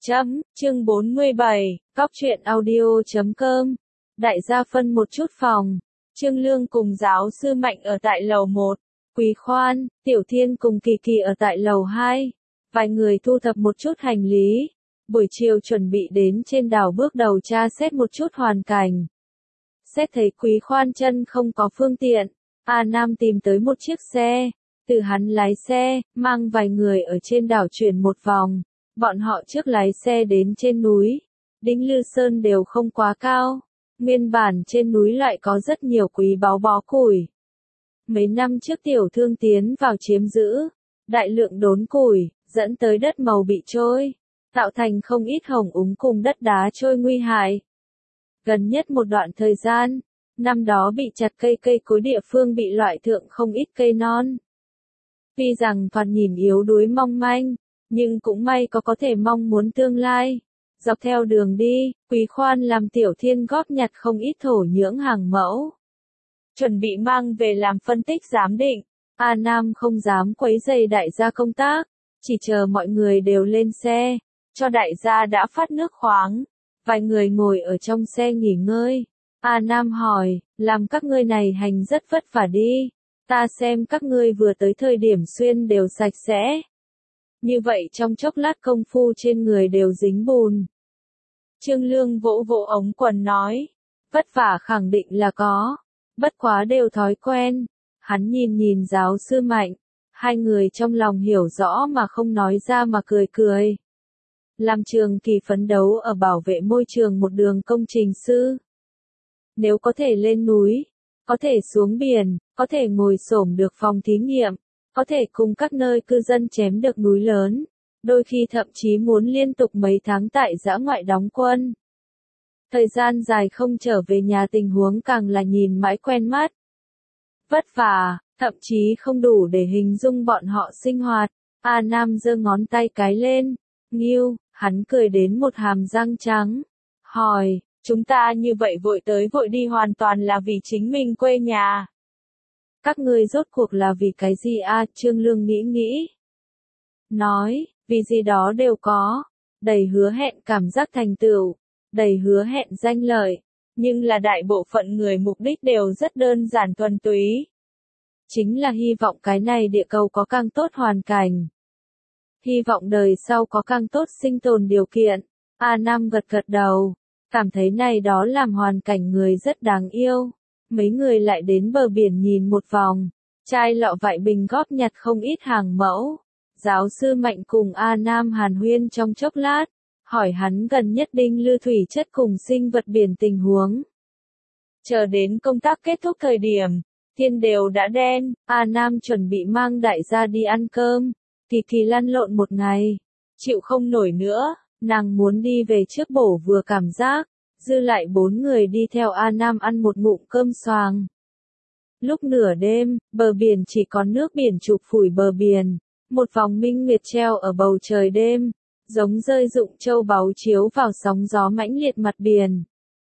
Chương 47, Cóc truyện audio.com. Đại gia phân một chút phòng. Trương Lương cùng giáo sư Mạnh ở tại lầu 1. Quý Khoan, Tiểu Thiên cùng Kỳ Kỳ ở tại lầu 2. Vài người thu thập một chút hành lý. Buổi chiều chuẩn bị đến trên đảo bước đầu tra xét một chút hoàn cảnh. Xét thấy Quý Khoan chân không có phương tiện, A Nam tìm tới một chiếc xe. Từ hắn lái xe, mang vài người ở trên đảo chuyển một vòng. Bọn họ trước lái xe đến trên núi. Đỉnh Lư Sơn đều không quá cao. Nguyên bản trên núi lại có rất nhiều quý báu bó củi. Mấy năm trước tiểu thương tiến vào chiếm giữ. Đại lượng đốn củi, dẫn tới đất màu bị trôi. Tạo thành không ít hồng úng cùng đất đá trôi nguy hại. Gần nhất một đoạn thời gian, năm đó bị chặt cây cối địa phương bị loại thượng không ít cây non. Tuy rằng thoạt nhìn yếu đuối mong manh, nhưng cũng may có thể mong muốn tương lai. Dọc theo đường đi, Quý Khoan làm Tiểu Thiên góp nhặt không ít thổ nhưỡng hàng mẫu. Chuẩn bị mang về làm phân tích giám định. A Nam không dám quấy rầy đại gia công tác, chỉ chờ mọi người đều lên xe, cho đại gia đã phát nước khoáng. Vài người ngồi ở trong xe nghỉ ngơi. A Nam hỏi, làm các ngươi này hành rất vất vả đi. Ta xem các ngươi vừa tới thời điểm xuyên đều sạch sẽ. Như vậy trong chốc lát công phu trên người đều dính bùn. Trương Lương vỗ vỗ ống quần nói, vất vả khẳng định là có, bất quá đều thói quen. Hắn nhìn giáo sư Mạnh, hai người trong lòng hiểu rõ mà không nói ra mà cười cười. Làm trường kỳ phấn đấu ở bảo vệ môi trường một đường công trình sư. Nếu có thể lên núi, có thể xuống biển, có thể ngồi xổm được phòng thí nghiệm, có thể cùng các nơi cư dân chém được núi lớn, đôi khi thậm chí muốn liên tục mấy tháng tại dã ngoại đóng quân. Thời gian dài không trở về nhà tình huống càng là nhìn mãi quen mắt. Vất vả, thậm chí không đủ để hình dung bọn họ sinh hoạt. A Nam giơ ngón tay cái lên, nghiêu, hắn cười đến một hàm răng trắng. Hỏi, chúng ta như vậy vội tới vội đi hoàn toàn là vì chính mình quê nhà. Các ngươi rốt cuộc là vì cái gì a? Trương Lương nghĩ. Nói, vì gì đó đều có. Đầy hứa hẹn cảm giác thành tựu. Đầy hứa hẹn danh lợi. Nhưng là đại bộ phận người mục đích đều rất đơn giản thuần túy. Chính là hy vọng cái này địa cầu có càng tốt hoàn cảnh. Hy vọng đời sau có càng tốt sinh tồn điều kiện. A Nam gật đầu. Cảm thấy này đó làm hoàn cảnh người rất đáng yêu. Mấy người lại đến bờ biển nhìn một vòng. Chai lọ vại bình góp nhặt không ít hàng mẫu. Giáo sư Mạnh cùng A Nam hàn huyên trong chốc lát. Hỏi hắn gần nhất Đỉnh Lư thủy chất cùng sinh vật biển tình huống. Chờ đến công tác kết thúc thời điểm, thiên đều đã đen. A Nam chuẩn bị mang đại gia đi ăn cơm. Kỳ Kỳ lăn lộn một ngày. Chịu không nổi nữa, nàng muốn đi về trước bổ vừa cảm giác. Dư lại 4 người đi theo A Nam ăn một ngụm cơm xoàng. Lúc nửa đêm, bờ biển chỉ có nước biển chụp phủi bờ biển. Một vòng minh nguyệt treo ở bầu trời đêm, giống rơi rụng châu báu chiếu vào sóng gió mãnh liệt mặt biển.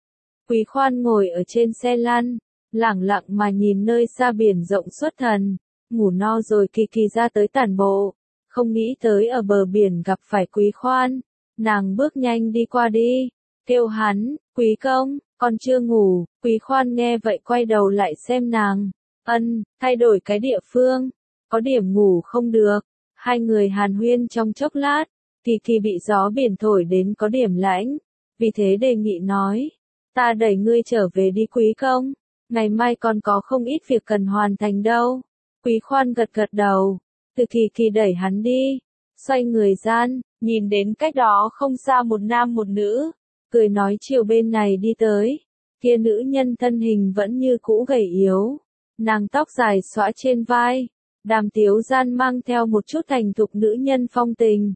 Quý Khoan ngồi ở trên xe lăn, lẳng lặng mà nhìn nơi xa biển rộng xuất thần. Ngủ no rồi Kỳ Kỳ ra tới tản bộ. Không nghĩ tới ở bờ biển gặp phải Quý Khoan. Nàng bước nhanh đi qua đi. Kêu hắn, Quý công, còn chưa ngủ. Quý Khoan nghe vậy quay đầu lại xem nàng. Thay đổi cái địa phương. Có điểm ngủ không được. Hai người hàn huyên trong chốc lát. Kỳ Kỳ bị gió biển thổi đến có điểm lãnh. Vì thế đề nghị nói. Ta đẩy ngươi trở về đi Quý công. Ngày mai còn có không ít việc cần hoàn thành đâu. Quý Khoan gật đầu. Từ Kỳ Kỳ đẩy hắn đi. Xoay người gian, nhìn đến cách đó không xa một nam một nữ. Cười nói chiều bên này đi tới. Kia nữ nhân thân hình vẫn như cũ gầy yếu. Nàng tóc dài xõa trên vai. Đàm tiếu gian mang theo một chút thành thục nữ nhân phong tình.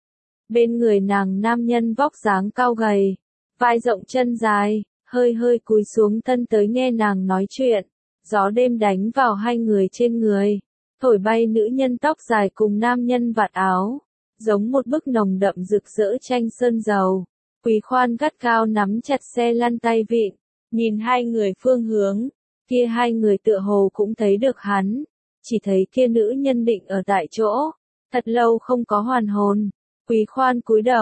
Bên người nàng nam nhân vóc dáng cao gầy. Vai rộng chân dài, hơi cúi xuống thân tới nghe nàng nói chuyện. Gió đêm đánh vào hai người trên người. Thổi bay nữ nhân tóc dài cùng nam nhân vạt áo. Giống một bức nồng đậm rực rỡ tranh sơn dầu. Quý Khoan gắt cao nắm chặt xe lăn tay vịn, nhìn hai người phương hướng, kia hai người tựa hồ cũng thấy được hắn, chỉ thấy kia nữ nhân định ở tại chỗ, thật lâu không có hoàn hồn. Quý Khoan cúi đầu,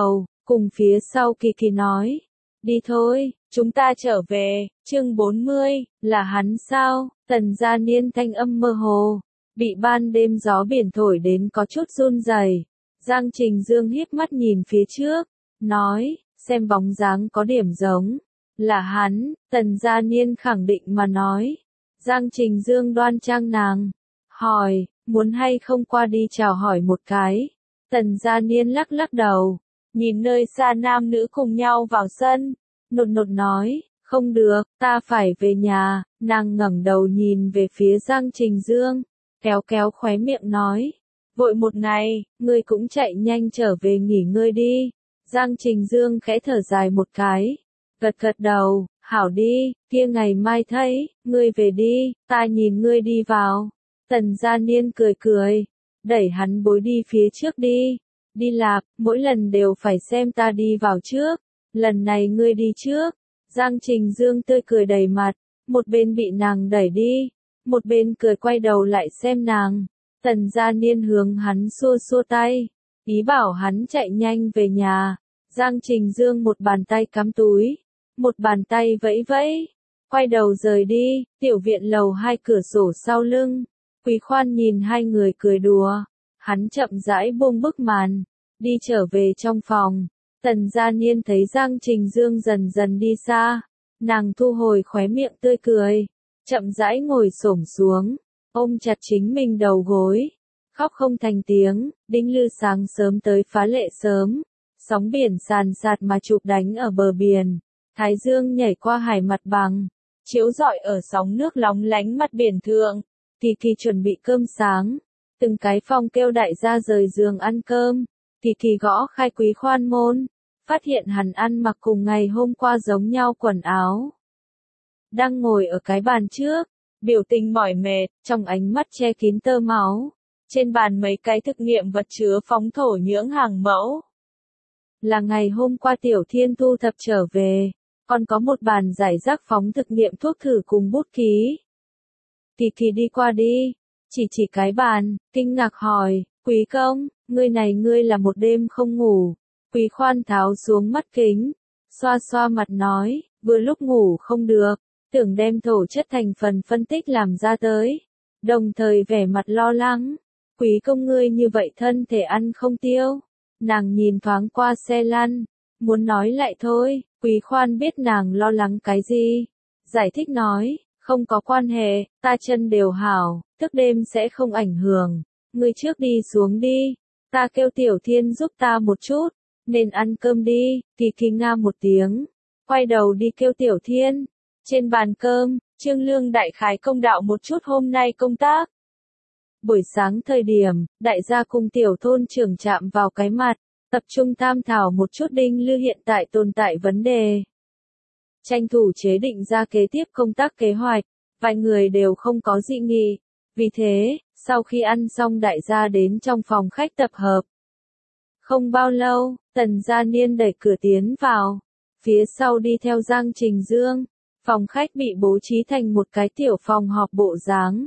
Cùng phía sau Kỳ Kỳ nói, đi thôi, chúng ta trở về, chương 40, là hắn sao? Tần Gia Niên thanh âm mơ hồ, bị ban đêm gió biển thổi đến có chút run rẩy. Giang Trình Dương híp mắt nhìn phía trước, nói, xem bóng dáng có điểm giống, là hắn. Tần Gia Niên khẳng định mà nói. Giang Trình Dương đoan trang nàng, hỏi, muốn hay không qua đi chào hỏi một cái. Tần Gia Niên lắc lắc đầu, nhìn nơi xa nam nữ cùng nhau vào sân, nột nột nói, không được, ta phải về nhà. Nàng ngẩng đầu nhìn về phía Giang Trình Dương, kéo kéo khóe miệng nói, vội một ngày, ngươi cũng chạy nhanh trở về nghỉ ngơi đi. Giang Trình Dương khẽ thở dài một cái, gật gật đầu, hảo đi, kia ngày mai thấy, ngươi về đi, ta nhìn ngươi đi vào. Tần Gia Niên cười cười, đẩy hắn bối đi phía trước đi. Đi lạp, mỗi lần đều phải xem ta đi vào trước, lần này ngươi đi trước. Giang Trình Dương tươi cười đầy mặt, một bên bị nàng đẩy đi, một bên cười quay đầu lại xem nàng. Tần Gia Niên hướng hắn xua xua tay, ý bảo hắn chạy nhanh về nhà. Giang Trình Dương một bàn tay cắm túi, một bàn tay vẫy vẫy, quay đầu rời đi. Tiểu viện lầu 2 cửa sổ sau lưng, Quý Khoan nhìn hai người cười đùa, hắn chậm rãi buông bức màn, đi trở về trong phòng. Tần Gia Niên thấy Giang Trình Dương dần dần đi xa, nàng thu hồi khóe miệng tươi cười, chậm rãi ngồi xổm xuống, ôm chặt chính mình đầu gối, khóc không thành tiếng. Đinh Lư sáng sớm tới phá lệ sớm, sóng biển sàn sạt mà chụp đánh ở bờ biển, thái dương nhảy qua hải mặt bằng, chiếu rọi ở sóng nước lóng lánh mặt biển thượng. Kỳ Kỳ chuẩn bị cơm sáng, từng cái phong kêu đại gia rời giường ăn cơm. Kỳ Kỳ gõ khai Quý Khoan môn, phát hiện hắn ăn mặc cùng ngày hôm qua giống nhau quần áo. Đang ngồi ở cái bàn trước, biểu tình mỏi mệt, trong ánh mắt che kín tơ máu. Trên bàn mấy cái thực nghiệm vật chứa phóng thổ nhưỡng hàng mẫu. Là ngày hôm qua Tiểu Thiên thu thập trở về, còn có một bàn giải rác phóng thực nghiệm thuốc thử cùng bút ký. Kỳ Kỳ đi qua đi, chỉ cái bàn, kinh ngạc hỏi, Quý công, ngươi là một đêm không ngủ. Quý Khoan tháo xuống mắt kính, xoa xoa mặt nói, vừa lúc ngủ không được, tưởng đem thổ chất thành phần phân tích làm ra tới, đồng thời vẻ mặt lo lắng. Quý công ngươi như vậy thân thể ăn không tiêu. Nàng nhìn thoáng qua xe lăn, muốn nói lại thôi. Quý Khoan biết nàng lo lắng cái gì, giải thích nói, không có quan hệ, ta chân đều hảo, thức đêm sẽ không ảnh hưởng. Ngươi trước đi xuống đi, ta kêu Tiểu Thiên giúp ta một chút, nên ăn cơm đi. Kỳ Kỳ nga một tiếng, quay đầu đi kêu Tiểu Thiên. Trên bàn cơm, Trương Lương đại khái công đạo một chút hôm nay công tác. Buổi sáng thời điểm, đại gia cùng tiểu thôn trưởng chạm vào cái mặt, tập trung tham thảo một chút Đinh Lư hiện tại tồn tại vấn đề. Tranh thủ chế định ra kế tiếp công tác kế hoạch, vài người đều không có dị nghị. Vì thế, sau khi ăn xong đại gia đến trong phòng khách tập hợp. Không bao lâu, Tần Gia Niên đẩy cửa tiến vào, phía sau đi theo Giang Trình Dương. Phòng khách bị bố trí thành một cái tiểu phòng họp bộ dáng.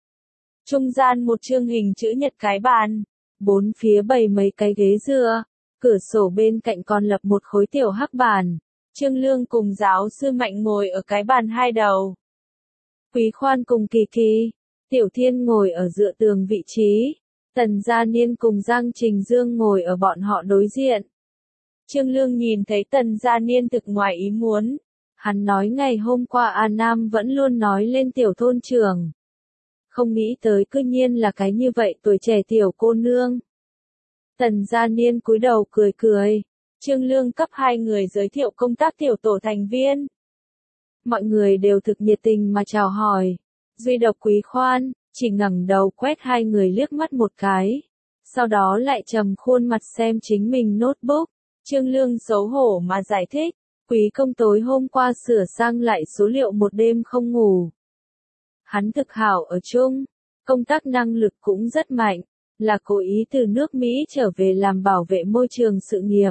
Trung gian một chương hình chữ nhật cái bàn, bốn phía bày mấy cái ghế dựa, cửa sổ bên cạnh còn lập một khối tiểu hắc bàn. Trương Lương cùng giáo sư Mạnh ngồi ở cái bàn hai đầu. Quý Khoan cùng Kỳ Kỳ, Tiểu Thiên ngồi ở dựa tường vị trí. Tần Gia Niên cùng Giang Trình Dương ngồi ở bọn họ đối diện. Trương Lương nhìn thấy Tần Gia Niên thực ngoài ý muốn. Hắn nói ngày hôm qua A Nam vẫn luôn nói lên tiểu thôn trưởng. Không nghĩ tới cư nhiên là cái như vậy tuổi trẻ tiểu cô nương. Tần Gia Niên cúi đầu cười cười. Trương Lương cấp hai người giới thiệu công tác tiểu tổ thành viên. Mọi người đều thực nhiệt tình mà chào hỏi. Duy độc Quý Khoan, chỉ ngẩng đầu quét hai người liếc mắt một cái. Sau đó lại trầm khuôn mặt xem chính mình notebook. Trương Lương xấu hổ mà giải thích. Quý công tối hôm qua sửa sang lại số liệu một đêm không ngủ. Hắn thực hảo ở chung, công tác năng lực cũng rất mạnh, là cố ý từ nước Mỹ trở về làm bảo vệ môi trường sự nghiệp.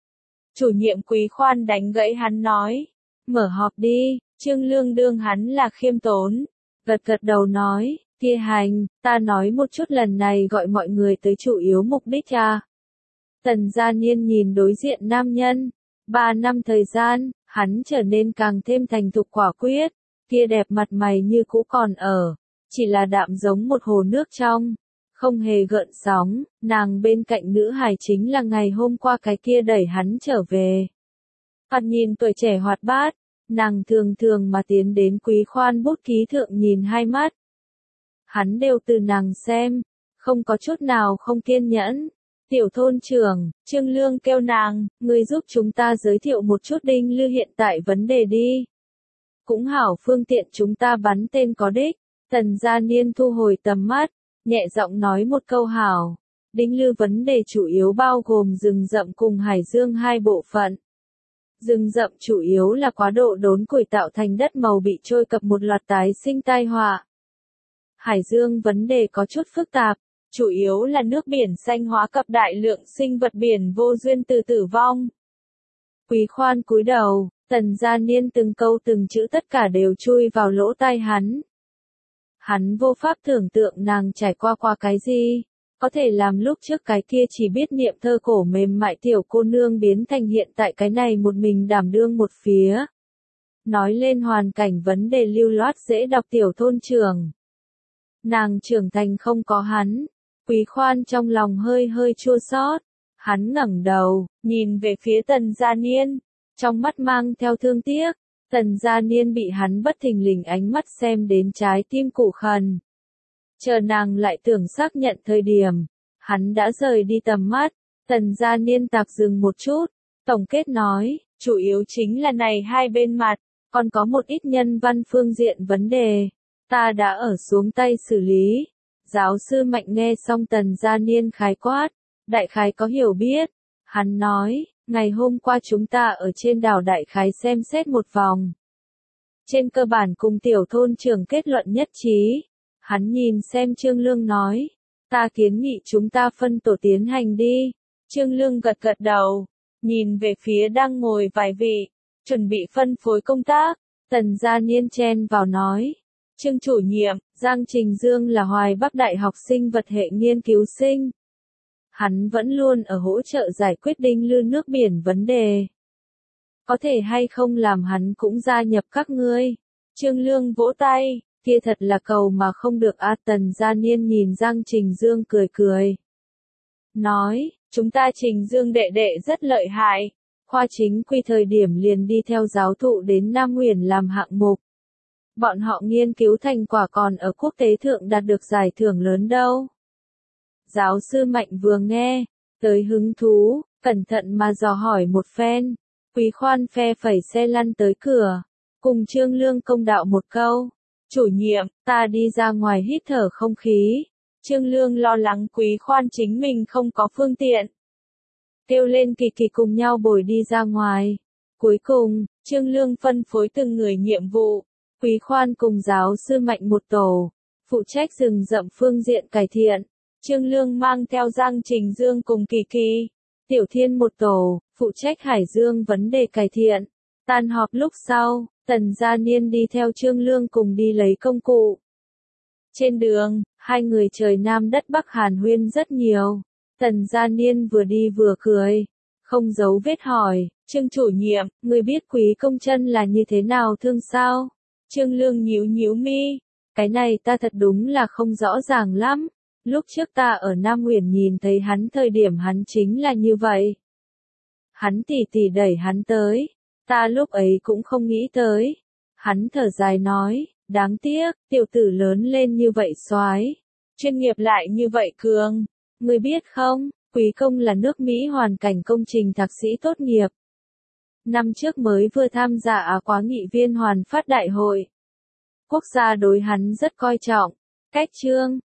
Chủ nhiệm Quý Khoan đánh gãy hắn nói, mở họp đi. Trương Lương đương hắn là khiêm tốn, gật gật đầu nói, kia hành, ta nói một chút lần này gọi mọi người tới chủ yếu mục đích à. Tần Gia Niên nhìn đối diện nam nhân. 3 năm thời gian, hắn trở nên càng thêm thành thục quả quyết. Kia đẹp mặt mày như cũ còn ở. Chỉ là đạm giống một hồ nước trong. Không hề gợn sóng, nàng bên cạnh nữ hài chính là ngày hôm qua cái kia đẩy hắn trở về. Thoạt nhìn tuổi trẻ hoạt bát, nàng thường thường mà tiến đến Quý Khoan bút ký thượng nhìn hai mắt. Hắn đều từ nàng xem, không có chút nào không kiên nhẫn. Tiểu thôn trưởng, Trương Lương kêu nàng, người giúp chúng ta giới thiệu một chút Đinh Lư hiện tại vấn đề đi. Cũng hảo phương tiện chúng ta bắn tên có đích. Tần Gia Niên thu hồi tầm mắt, nhẹ giọng nói một câu hảo. Đinh Lư vấn đề chủ yếu bao gồm rừng rậm cùng hải dương hai bộ phận. Rừng rậm chủ yếu là quá độ đốn củi tạo thành đất màu bị trôi cập một loạt tái sinh tai họa. Hải dương vấn đề có chút phức tạp, chủ yếu là nước biển xanh hóa cập đại lượng sinh vật biển vô duyên từ tử vong. Quý Khoan cúi đầu, Tần Gia Niên từng câu từng chữ tất cả đều chui vào lỗ tai hắn. Hắn vô pháp tưởng tượng nàng trải qua cái gì, có thể làm lúc trước cái kia chỉ biết niệm thơ cổ mềm mại tiểu cô nương biến thành hiện tại cái này một mình đảm đương một phía. Nói lên hoàn cảnh vấn đề lưu loát dễ đọc tiểu thôn trưởng. Nàng trưởng thành không có hắn, Quý Khoan trong lòng hơi hơi chua xót. Hắn ngẩng đầu, nhìn về phía Tần Gia Niên, trong mắt mang theo thương tiếc. Tần Gia Niên bị hắn bất thình lình ánh mắt xem đến trái tim củ khần. Chờ nàng lại tưởng xác nhận thời điểm, hắn đã rời đi tầm mắt. Tần Gia Niên tạm dừng một chút, tổng kết nói, chủ yếu chính là này hai bên mặt, còn có một ít nhân văn phương diện vấn đề. Ta đã ở xuống tay xử lý. Giáo sư Mạnh nghe xong Tần Gia Niên khái quát, đại khái có hiểu biết. Hắn nói, ngày hôm qua chúng ta ở trên đảo đại khái xem xét một vòng. Trên cơ bản cùng tiểu thôn trưởng kết luận nhất trí. Hắn nhìn xem Trương Lương nói, ta kiến nghị chúng ta phân tổ tiến hành đi. Trương Lương gật gật đầu, nhìn về phía đang ngồi vài vị, chuẩn bị phân phối công tác. Tần Gia Niên chen vào nói, Trương chủ nhiệm, Giang Trình Dương là Hoài Bắc Đại học sinh vật hệ nghiên cứu sinh. Hắn vẫn luôn ở hỗ trợ giải quyết Đinh Lư nước biển vấn đề. Có thể hay không làm hắn cũng gia nhập các ngươi. Trương Lương vỗ tay, kia thật là cầu mà không được a. Tần Gia Niên nhìn Giang Trình Dương cười cười. Nói, chúng ta Trình Dương đệ đệ rất lợi hại. Khoa chính quy thời điểm liền đi theo giáo thụ đến Nam Huyền làm hạng mục. Bọn họ nghiên cứu thành quả còn ở quốc tế thượng đạt được giải thưởng lớn đâu. Giáo sư Mạnh vừa nghe, tới hứng thú, cẩn thận mà dò hỏi một phen. Quý Khoan phe phẩy xe lăn tới cửa, cùng Trương Lương công đạo một câu. Chủ nhiệm, ta đi ra ngoài hít thở không khí. Trương Lương lo lắng Quý Khoan chính mình không có phương tiện. Kêu lên Kỳ Kỳ cùng nhau bồi đi ra ngoài. Cuối cùng, Trương Lương phân phối từng người nhiệm vụ. Quý Khoan cùng giáo sư Mạnh một tổ, phụ trách rừng rậm phương diện cải thiện. Trương Lương mang theo Giang Trình Dương cùng Kỳ Kỳ. Tiểu Thiên một tổ, phụ trách hải dương vấn đề cải thiện. Tan họp lúc sau, Tần Gia Niên đi theo Trương Lương cùng đi lấy công cụ. Trên đường, hai người trời Nam đất Bắc hàn huyên rất nhiều. Tần Gia Niên vừa đi vừa cười, không giấu vết hỏi, Trương chủ nhiệm, người biết Quý Công Chân là như thế nào thương sao? Trương Lương nhíu nhíu mi, cái này ta thật đúng là không rõ ràng lắm. Lúc trước ta ở Nam Huyền nhìn thấy hắn thời điểm hắn chính là như vậy. Hắn tỉ tỉ đẩy hắn tới, ta lúc ấy cũng không nghĩ tới. Hắn thở dài nói, đáng tiếc, tiểu tử lớn lên như vậy soái, chuyên nghiệp lại như vậy cường. Người biết không, Quý Công là nước Mỹ hoàn cảnh công trình thạc sĩ tốt nghiệp. Năm trước mới vừa tham gia khóa nghị viên hoàn phát đại hội. Quốc gia đối hắn rất coi trọng. Cách chương